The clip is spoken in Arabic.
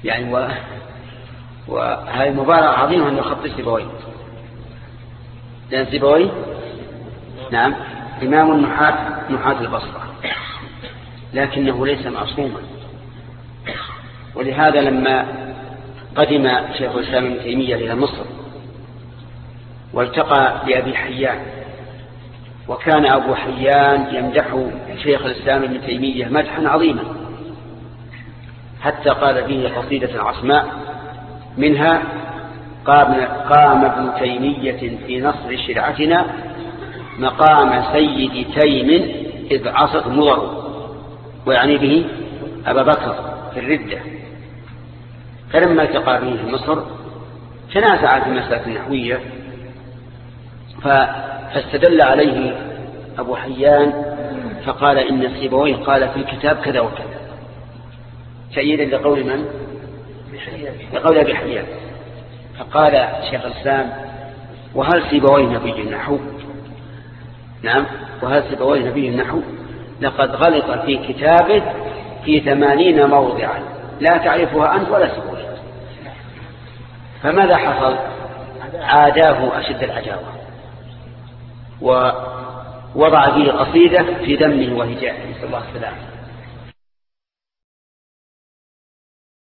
يعني وهذه مبالغة عظيمة أن يخطئ سيبويه، لأن سيبويه نعم إمام نحاة البصرة، لكنه ليس معصوما. ولهذا لما قدم شيخ الإسلام ابن تيمية إلى مصر والتقى بأبي حيان، وكان أبو حيان يمدح شيخ الإسلام ابن تيمية مدحا عظيما، حتى قال فيه قصيدة عصماء منها: قام ابن تيمية في نصر شرعتنا مقام سيد تيم إذ عصت مضر، ويعني به أبا بكر في الردة. فلما التقى به في مصر تنازع في المسألة النحوية، فاستدل عليه أبو حيان فقال إن سيبويه قال في الكتاب كذا وكذا، تأييدا لقول من؟ لقول أبي حيان. فقال شيخ الإسلام: وهل سيبويه نبي النحو؟ نعم، وهل سيبويه نبي النحو؟ لقد غلط في كتابه في 80 موضعا لا تعرفها أنت ولا سيبويه. فماذا حصل؟ عاداه أشد العداوة، ووضع فيه قصيدة في ذمه وهجائه، نسأل الله السلامة.